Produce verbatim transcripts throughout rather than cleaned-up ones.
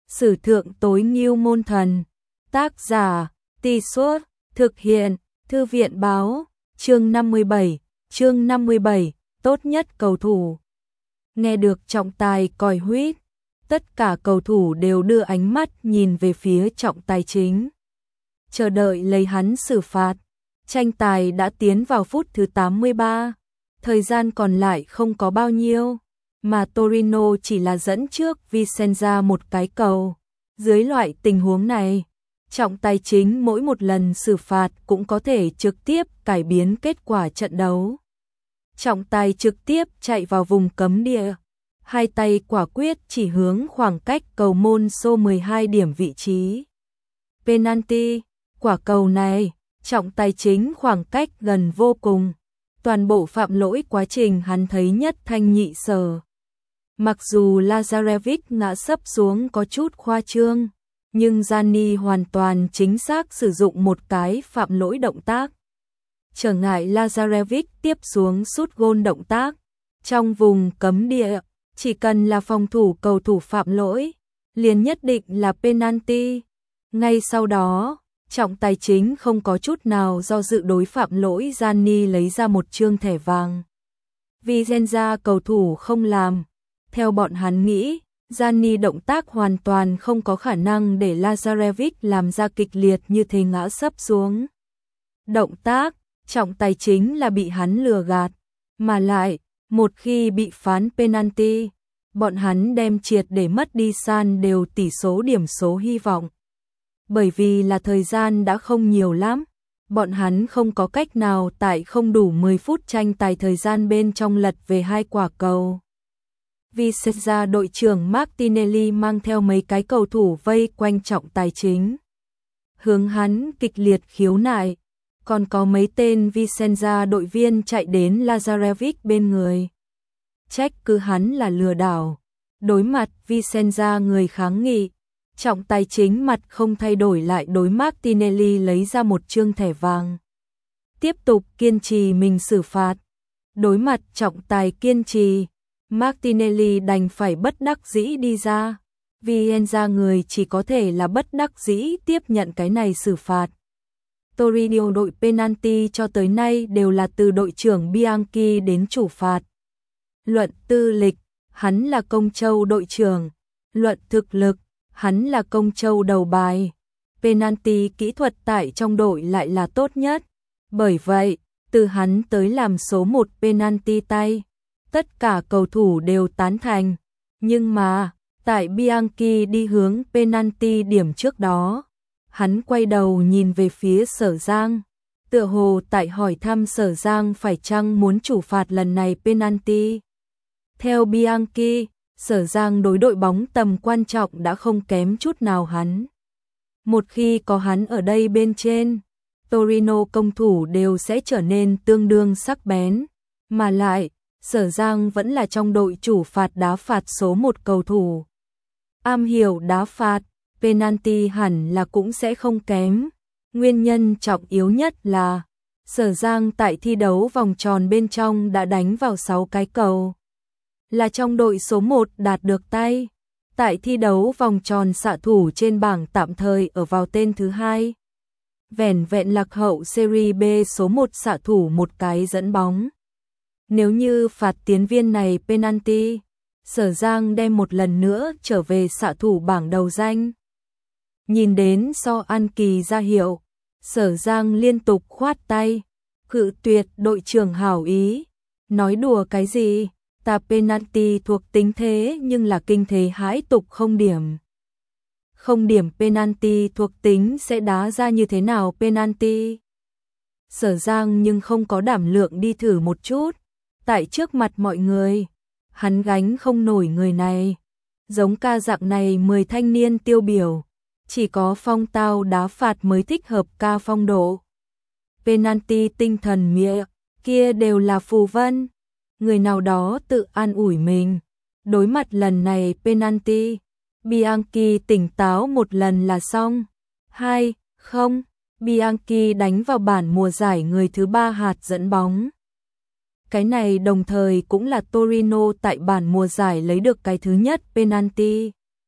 Sử thượng tối ngưu môn thần. Tác giả, Tì Suốt, thực hiện, Thư viện báo, chương năm mươi bảy, chương năm mươi bảy, tốt nhất cầu thủ. Nghe được trọng tài còi huýt, tất cả cầu thủ đều đưa ánh mắt nhìn về phía trọng tài chính, chờ đợi lấy hắn xử phạt. Tranh tài đã tiến vào phút thứ tám mươi ba, thời gian còn lại không có bao nhiêu, mà Torino chỉ là dẫn trước Vicenza một cái cầu. Dưới loại tình huống này, trọng tài chính mỗi một lần xử phạt cũng có thể trực tiếp cải biến kết quả trận đấu. Trọng tài trực tiếp chạy vào vùng cấm địa, hai tay quả quyết chỉ hướng khoảng cách cầu môn số mười hai điểm vị trí penalty. Quả cầu này, trọng tài chính khoảng cách gần vô cùng, toàn bộ phạm lỗi quá trình hắn thấy nhất thanh nhị sở. Mặc dù Lazarevic ngã sấp xuống có chút khoa trương, nhưng Gianni hoàn toàn chính xác sử dụng một cái phạm lỗi động tác trở ngại Lazarevic tiếp xuống sút gôn động tác. Trong vùng cấm địa, chỉ cần là phòng thủ cầu thủ phạm lỗi, liền nhất định là penalty. Ngay sau đó, trọng tài chính không có chút nào do dự đối phạm lỗi Gianni lấy ra một trương thẻ vàng. Vicenza cầu thủ không làm. Theo bọn hắn nghĩ, Gianni động tác hoàn toàn không có khả năng để Lazarevic làm ra kịch liệt như thế ngã sấp xuống. Động tác, trọng tài chính là bị hắn lừa gạt, mà lại, một khi bị phán penalty, bọn hắn đem triệt để mất đi san đều tỷ số điểm số hy vọng. Bởi vì là thời gian đã không nhiều lắm, bọn hắn không có cách nào tại không đủ mười phút tranh tài thời gian bên trong lật về hai quả cầu. Vicenza đội trưởng Martinelli mang theo mấy cái cầu thủ vây quanh trọng tài chính, hướng hắn kịch liệt khiếu nại, còn có mấy tên Vicenza đội viên chạy đến Lazarevic bên người, trách cứ hắn là lừa đảo. Đối mặt Vicenza người kháng nghị, trọng tài chính mặt không thay đổi lại đối Martinelli lấy ra một trương thẻ vàng, tiếp tục kiên trì mình xử phạt. Đối mặt trọng tài kiên trì, Martinelli đành phải bất đắc dĩ đi ra. Vicenza người chỉ có thể là bất đắc dĩ tiếp nhận cái này xử phạt. Torino đội penalty cho tới nay đều là từ đội trưởng Bianchi đến chủ phạt. Luận tư lịch, hắn là công châu đội trưởng. Luận thực lực, hắn là công châu đầu bài. Penalty kỹ thuật tại trong đội lại là tốt nhất. Bởi vậy, từ hắn tới làm số một penalty tay, tất cả cầu thủ đều tán thành. Nhưng mà, tại Bianchi đi hướng penalty điểm trước đó, hắn quay đầu nhìn về phía Sở Giang, tựa hồ tại hỏi thăm Sở Giang phải chăng muốn chủ phạt lần này penalty. Theo Bianchi, Sở Giang đối đội bóng tầm quan trọng đã không kém chút nào hắn. Một khi có hắn ở đây bên trên, Torino công thủ đều sẽ trở nên tương đương sắc bén, mà lại, Sở Giang vẫn là trong đội chủ phạt đá phạt số một cầu thủ. Am hiểu đá phạt, penalty hẳn là cũng sẽ không kém. Nguyên nhân trọng yếu nhất là Sở Giang tại thi đấu vòng tròn bên trong đã đánh vào sáu cái cầu, là trong đội số một đạt được tay. Tại thi đấu vòng tròn xạ thủ trên bảng tạm thời ở vào tên thứ hai. Vẻn vẹn lạc hậu Serie B số một xạ thủ một cái dẫn bóng. Nếu như phạt tiến viên này penalty, Sở Giang đem một lần nữa trở về xạ thủ bảng đầu danh. Nhìn đến So An Kỳ ra hiệu, Sở Giang liên tục khoát tay, cự tuyệt đội trưởng hảo ý. Nói đùa cái gì, ta penalty thuộc tính thế nhưng là kinh thế hãi tục không điểm. Không điểm penalty thuộc tính sẽ đá ra như thế nào penalty. Sở Giang nhưng không có đảm lượng đi thử một chút. Tại trước mặt mọi người, hắn gánh không nổi người này. Giống ca dạng này mười thanh niên tiêu biểu, chỉ có phong tao đá phạt mới thích hợp ca phong độ. Penalty tinh thần mịa, kia đều là phù vân. Người nào đó tự an ủi mình. Đối mặt lần này penalty, Bianchi tỉnh táo một lần là xong. Hai, không, Bianchi đánh vào bản mùa giải người thứ ba hạt dẫn bóng. Cái này đồng thời cũng là Torino tại bản mùa giải lấy được cái thứ nhất penalty.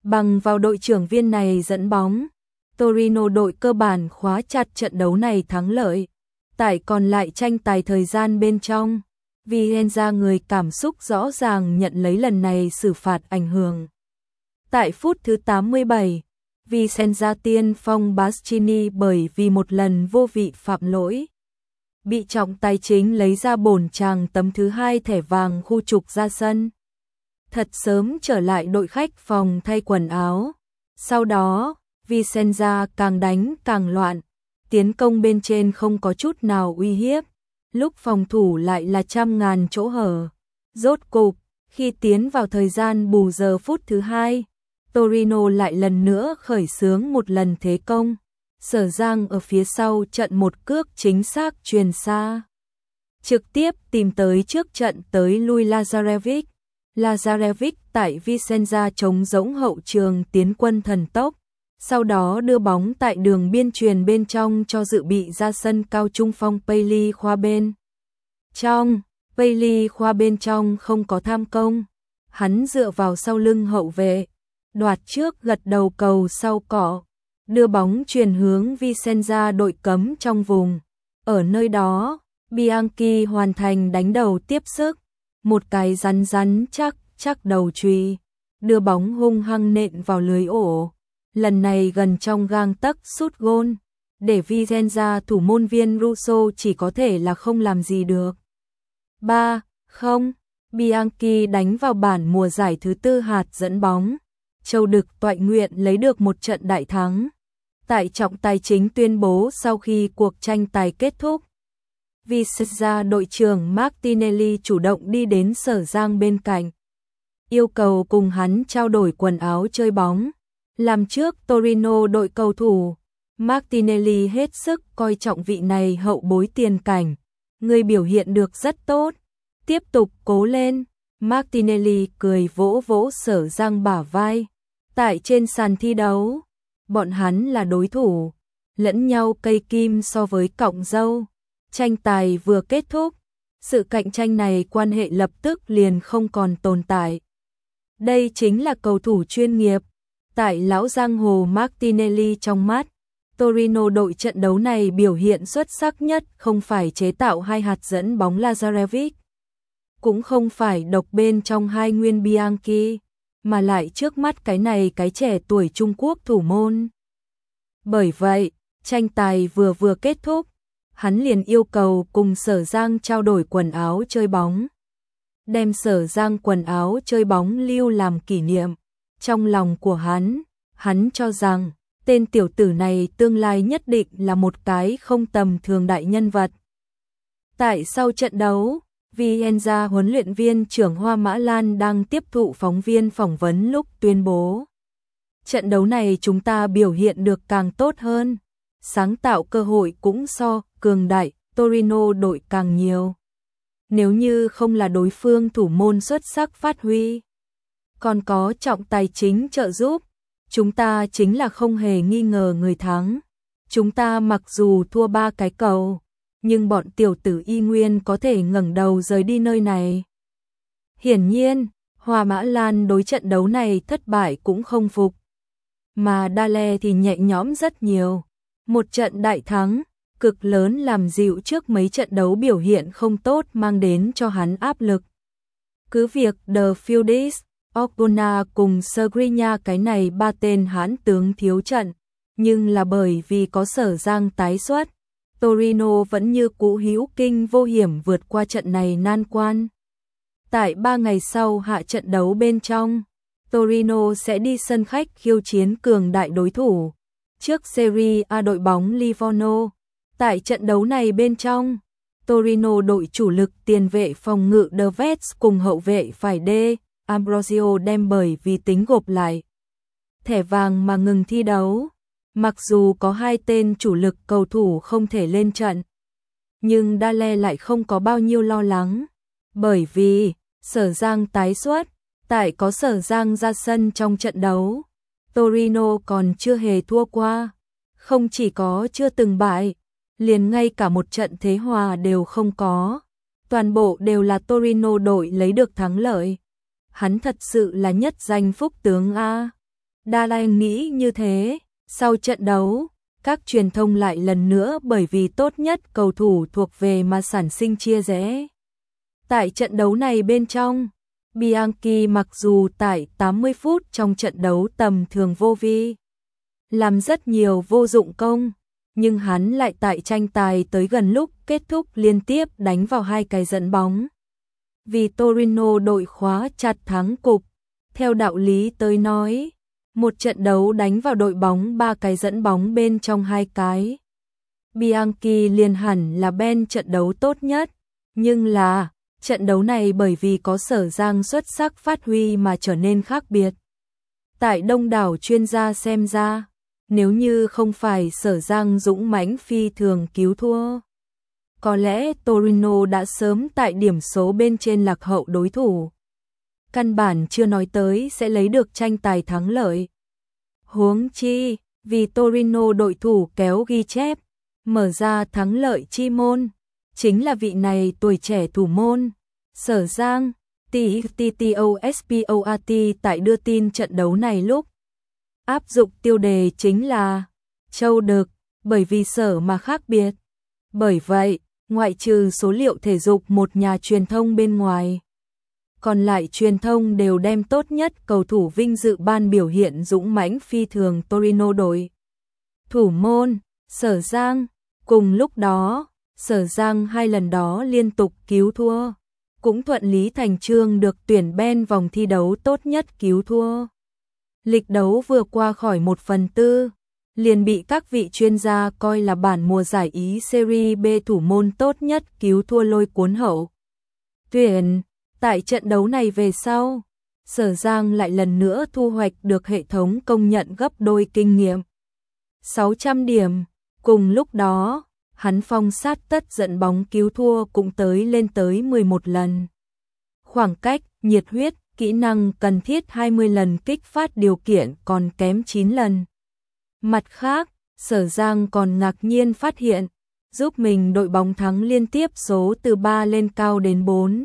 Bằng vào đội trưởng viên này dẫn bóng, Torino đội cơ bản khóa chặt trận đấu này thắng lợi. Tại còn lại tranh tài thời gian bên trong, Vicenza người cảm xúc rõ ràng nhận lấy lần này xử phạt ảnh hưởng. Tại phút thứ tám mươi bảy, Vicenza tiên phong Bastiani bởi vì một lần vô vị phạm lỗi, bị trọng tài chính lấy ra bổn chàng tấm thứ hai thẻ vàng khu trục ra sân. Thật sớm trở lại đội khách phòng thay quần áo. Sau đó, Vicenza càng đánh càng loạn, tiến công bên trên không có chút nào uy hiếp, lúc phòng thủ lại là trăm ngàn chỗ hở. Rốt cục, khi tiến vào thời gian bù giờ phút thứ hai, Torino lại lần nữa khởi xướng một lần thế công. Sở Giang ở phía sau trận một cước chính xác truyền xa, trực tiếp tìm tới trước trận tới lui Lazarevic. Lazarevic tại Vicenza chống rỗng hậu trường tiến quân thần tốc, sau đó đưa bóng tại đường biên truyền bên trong cho dự bị ra sân cao trung phong Payli khoa bên trong. Payli khoa bên trong không có tham công, hắn dựa vào sau lưng hậu vệ, đoạt trước gật đầu cầu sau cỏ, đưa bóng truyền hướng Vicenza đội cấm trong vùng. Ở nơi đó, Bianchi hoàn thành đánh đầu tiếp sức, một cái rắn rắn chắc chắc đầu chùy, đưa bóng hung hăng nện vào lưới ổ. Lần này gần trong gang tấc sút gôn, để Vicenza thủ môn viên Russo chỉ có thể là không làm gì được. ba không, Bianchi đánh vào bản mùa giải thứ tư hạt dẫn bóng. Châu Đực Toại Nguyện lấy được một trận đại thắng. Tại trọng tài chính tuyên bố sau khi cuộc tranh tài kết thúc, Vicenza đội trưởng Martinelli chủ động đi đến Sở Giang bên cạnh, yêu cầu cùng hắn trao đổi quần áo chơi bóng. Làm trước Torino đội cầu thủ, Martinelli hết sức coi trọng vị này hậu bối tiền cảnh. Người biểu hiện được rất tốt, tiếp tục cố lên. Martinelli cười vỗ vỗ Sở Giang bả vai. Tại trên sàn thi đấu, bọn hắn là đối thủ, lẫn nhau cây kim so với cọng dâu. Tranh tài vừa kết thúc, sự cạnh tranh này quan hệ lập tức liền không còn tồn tại. Đây chính là cầu thủ chuyên nghiệp. Tại lão giang hồ Martinelli trong mắt, Torino đội trận đấu này biểu hiện xuất sắc nhất không phải chế tạo hai hạt dẫn bóng Lazarevic, cũng không phải độc bên trong hai nguyên Bianchi, mà lại trước mắt cái này cái trẻ tuổi Trung Quốc thủ môn. Bởi vậy, tranh tài vừa vừa kết thúc, hắn liền yêu cầu cùng Sở Giang trao đổi quần áo chơi bóng. Đem Sở Giang quần áo chơi bóng lưu làm kỷ niệm. Trong lòng của hắn, hắn cho rằng tên tiểu tử này tương lai nhất định là một cái không tầm thường đại nhân vật. Tại sau trận đấu, Vicenza huấn luyện viên trưởng Hoa Mã Lan đang tiếp thụ phóng viên phỏng vấn lúc tuyên bố: trận đấu này chúng ta biểu hiện được càng tốt hơn, sáng tạo cơ hội cũng so cường đại Torino đội càng nhiều. Nếu như không là đối phương thủ môn xuất sắc phát huy, còn có trọng tài chính trợ giúp, chúng ta chính là không hề nghi ngờ người thắng. Chúng ta mặc dù thua ba cái cầu, nhưng bọn tiểu tử y nguyên có thể ngẩng đầu rời đi nơi này. Hiển nhiên, Hoa Mã Lan đối trận đấu này thất bại cũng không phục, mà Dale thì nhẹ nhõm rất nhiều. Một trận đại thắng, cực lớn làm dịu trước mấy trận đấu biểu hiện không tốt mang đến cho hắn áp lực. Cứ việc The Fields, Orgona cùng Skriniar cái này ba tên hãn tướng thiếu trận, nhưng là bởi vì có Sở Giang tái xuất, Torino vẫn như cũ hữu kinh vô hiểm vượt qua trận này nan quan. Tại ba ngày sau hạ trận đấu bên trong, Torino sẽ đi sân khách khiêu chiến cường đại đối thủ trước Serie A đội bóng Livorno. Tại trận đấu này bên trong, Torino đội chủ lực tiền vệ phòng ngự De Vet cùng hậu vệ phải D. Ambrosio đem bởi vì tính gộp lại thẻ vàng mà ngừng thi đấu. Mặc dù có hai tên chủ lực cầu thủ không thể lên trận, nhưng Dale lại không có bao nhiêu lo lắng, bởi vì Sở Giang tái xuất. Tại có Sở Giang ra sân trong trận đấu, Torino còn chưa hề thua qua, không chỉ có chưa từng bại, liền ngay cả một trận thế hòa đều không có, toàn bộ đều là Torino đội lấy được thắng lợi. Hắn thật sự là nhất danh phúc tướng A. Dalai nghĩ như thế, sau trận đấu, các truyền thông lại lần nữa bởi vì tốt nhất cầu thủ thuộc về mà sản sinh chia rẽ. Tại trận đấu này bên trong, Bianchi mặc dù tại tám mươi phút trong trận đấu tầm thường vô vi, làm rất nhiều vô dụng công, nhưng hắn lại tại tranh tài tới gần lúc kết thúc liên tiếp đánh vào hai cái dẫn bóng. Vì Torino đội khóa chặt thắng cục, theo đạo lý tới nói, một trận đấu đánh vào đội bóng ba cái dẫn bóng bên trong hai cái. Bianchi liền hẳn là bên trận đấu tốt nhất, nhưng là trận đấu này bởi vì có Sở Giang xuất sắc phát huy mà trở nên khác biệt. Tại đông đảo chuyên gia xem ra, nếu như không phải Sở Giang dũng mãnh phi thường cứu thua, có lẽ Torino đã sớm tại điểm số bên trên lạc hậu đối thủ. Căn bản chưa nói tới sẽ lấy được tranh tài thắng lợi. Huống chi, vì Torino đội thủ kéo ghi chép, mở ra thắng lợi chi môn, chính là vị này tuổi trẻ thủ môn, Sở Giang. Titosport tại đưa tin trận đấu này lúc áp dụng tiêu đề chính là Châu Đực, bởi vì sở mà khác biệt. Bởi vậy, ngoại trừ số liệu thể dục một nhà truyền thông bên ngoài, còn lại truyền thông đều đem tốt nhất cầu thủ vinh dự ban biểu hiện dũng mãnh phi thường Torino đội thủ môn, Sở Giang. Cùng lúc đó, Sở Giang hai lần đó liên tục cứu thua, cũng thuận lý thành trương được tuyển bên vòng thi đấu tốt nhất cứu thua. Lịch đấu vừa qua khỏi một phần tư, liền bị các vị chuyên gia coi là bản mùa giải Ý Serie B thủ môn tốt nhất cứu thua lôi cuốn hậu. Tuyển, tại trận đấu này về sau, Sở Giang lại lần nữa thu hoạch được hệ thống công nhận gấp đôi kinh nghiệm. sáu trăm điểm, cùng lúc đó, hắn phong sát tất dẫn bóng cứu thua cũng tới lên tới mười một lần. Khoảng cách, nhiệt huyết, kỹ năng cần thiết hai mươi lần kích phát điều kiện còn kém chín lần. Mặt khác, Sở Giang còn ngạc nhiên phát hiện, giúp mình đội bóng thắng liên tiếp số từ ba lên cao đến bốn.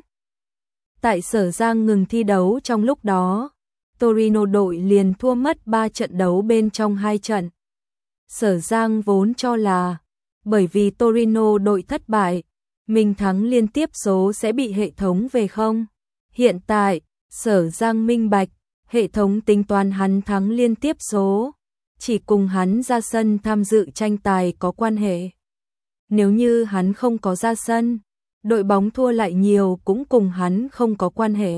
Tại Sở Giang ngừng thi đấu trong lúc đó, Torino đội liền thua mất ba trận đấu bên trong hai trận. Sở Giang vốn cho là, bởi vì Torino đội thất bại, mình thắng liên tiếp số sẽ bị hệ thống về không. Hiện tại, Sở Giang minh bạch, hệ thống tính toán hắn thắng liên tiếp số, chỉ cùng hắn ra sân tham dự tranh tài có quan hệ. Nếu như hắn không có ra sân, đội bóng thua lại nhiều cũng cùng hắn không có quan hệ.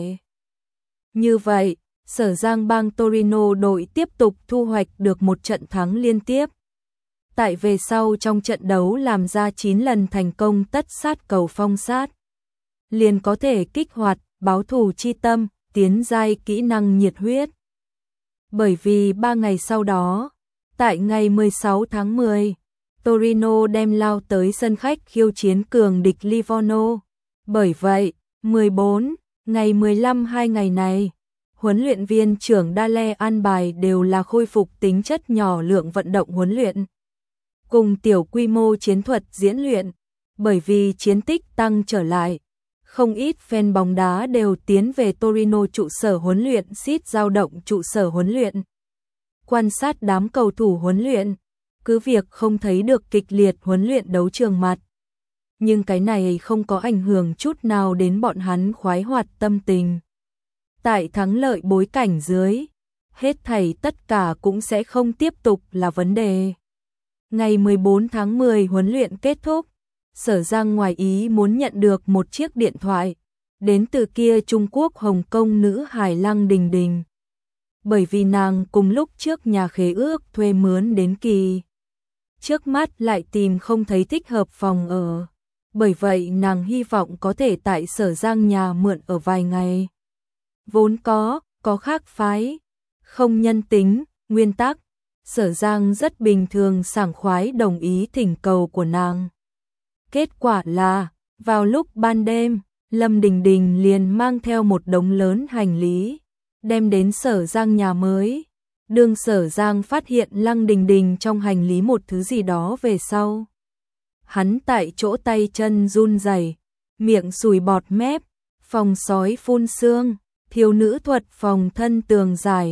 Như vậy, Sở Giang bang Torino đội tiếp tục thu hoạch được một trận thắng liên tiếp. Tại về sau trong trận đấu làm ra chín lần thành công tất sát cầu phong sát, liền có thể kích hoạt báo thù chi tâm, tiến giai kỹ năng nhiệt huyết. Bởi vì ba ngày sau đó, tại ngày mười sáu tháng mười, Torino đem lao tới sân khách khiêu chiến cường địch Livorno. Bởi vậy, mười bốn, ngày mười lăm hai ngày này, huấn luyện viên trưởng Dale an bài đều là khôi phục tính chất nhỏ lượng vận động huấn luyện, cùng tiểu quy mô chiến thuật diễn luyện. Bởi vì chiến tích tăng trở lại, không ít fan bóng đá đều tiến về Torino trụ sở huấn luyện xít dao động trụ sở huấn luyện. Quan sát đám cầu thủ huấn luyện, cứ việc không thấy được kịch liệt huấn luyện đấu trường mặt. Nhưng cái này không có ảnh hưởng chút nào đến bọn hắn khoái hoạt tâm tình. Tại thắng lợi bối cảnh dưới, hết thảy tất cả cũng sẽ không tiếp tục là vấn đề. Ngày mười bốn tháng mười huấn luyện kết thúc, Sở Giang ngoài ý muốn nhận được một chiếc điện thoại, đến từ kia Trung Quốc Hồng Kông nữ hài Lăng Đình Đình. Bởi vì nàng cùng lúc trước nhà khế ước thuê mướn đến kỳ, trước mắt lại tìm không thấy thích hợp phòng ở. Bởi vậy nàng hy vọng có thể tại Sở Giang nhà mượn ở vài ngày. Vốn có, có khác phái, không nhân tính, nguyên tắc, Sở Giang rất bình thường sảng khoái đồng ý thỉnh cầu của nàng. Kết quả là, vào lúc ban đêm, Lâm Đình Đình liền mang theo một đống lớn hành lý, đem đến Sở Giang nhà mới. Đương Sở Giang phát hiện Lăng Đình Đình trong hành lý một thứ gì đó về sau, hắn tại chỗ tay chân run rẩy, miệng sùi bọt mép, phòng sói phun sương, thiếu nữ thuật phòng thân tường dài,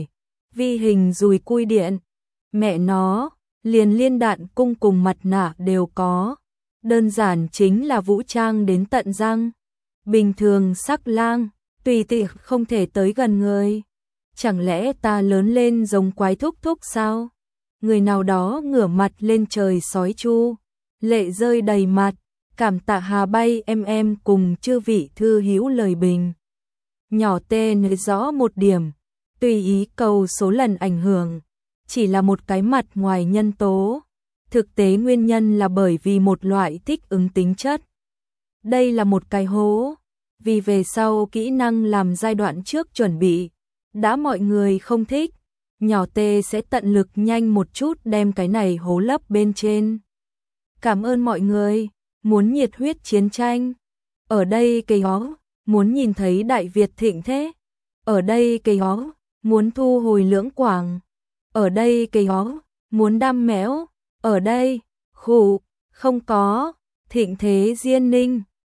vi hình dùi cui điện. Mẹ nó, liền liên đạn cung cùng mặt nạ đều có. Đơn giản chính là vũ trang đến tận răng. Bình thường sắc lang, tùy tiện không thể tới gần người. Chẳng lẽ ta lớn lên giống quái thúc thúc sao? Người nào đó ngửa mặt lên trời sói chu, lệ rơi đầy mặt, cảm tạ Hà Bay em em cùng chư vị thư hữu lời bình. Nhỏ tên rõ một điểm, tùy ý cầu số lần ảnh hưởng, chỉ là một cái mặt ngoài nhân tố. Thực tế nguyên nhân là bởi vì một loại thích ứng tính chất. Đây là một cái hố, vì về sau kỹ năng làm giai đoạn trước chuẩn bị, đã mọi người không thích, nhỏ tê sẽ tận lực nhanh một chút đem cái này hố lấp bên trên. Cảm ơn mọi người, muốn nhiệt huyết chiến tranh. Ở đây cây ó, muốn nhìn thấy Đại Việt thịnh thế. Ở đây cây ó, muốn thu hồi Lưỡng Quảng. Ở đây cây ó, muốn đam mẽo. Ở đây, khủ, không có, thịnh thế Diên Ninh.